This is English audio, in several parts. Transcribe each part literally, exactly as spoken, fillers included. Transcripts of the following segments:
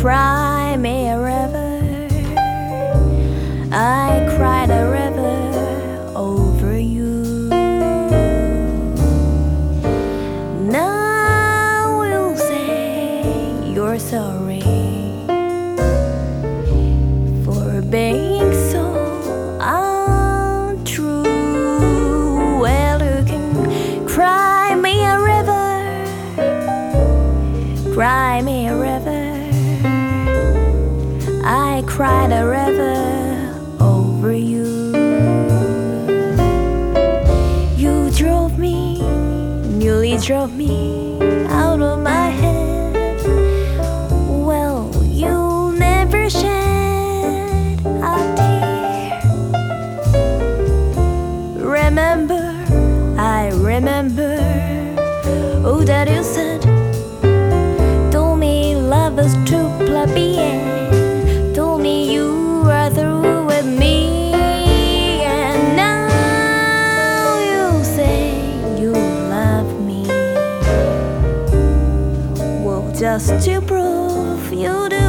cry me a river. I cried a river over you. Now you'll say you're sorry for being so untrue. Well, you can cry me a river, cry me a river. I cried a river over you. You drove me, nearly drove me out of my head. Well, you never shed a tear. Remember, I remember, oh, that you said, told me love was too plebeian. Just to prove you do,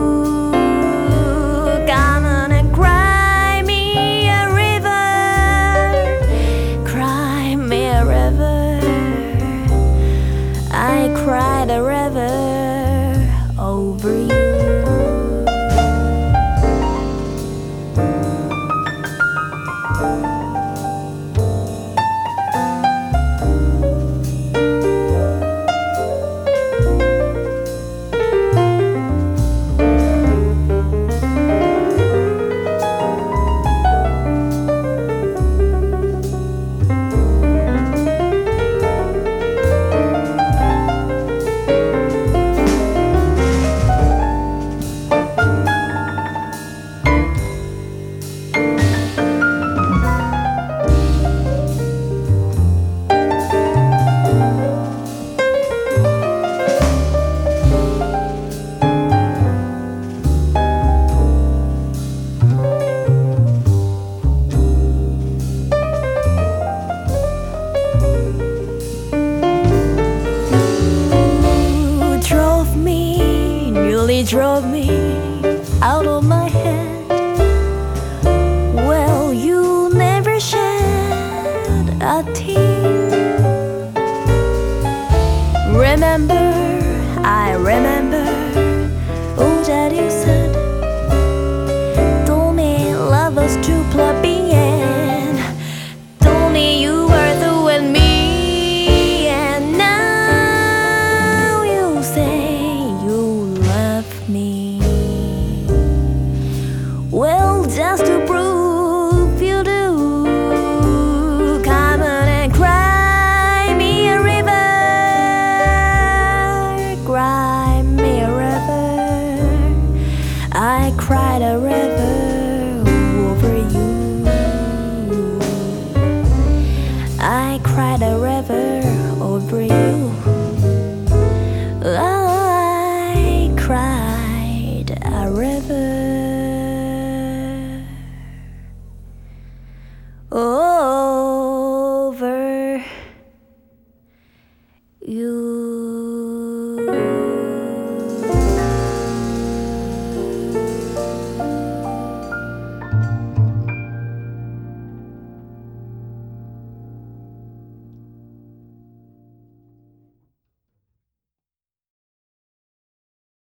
come on and cry me a river, cry me a river. I cried a river over you. Drove me out of my head. Well, you never shed a tear. Remember, I remember, oh, that you said, told me love was too plebeian, told me you were through with me, and now you say you love me.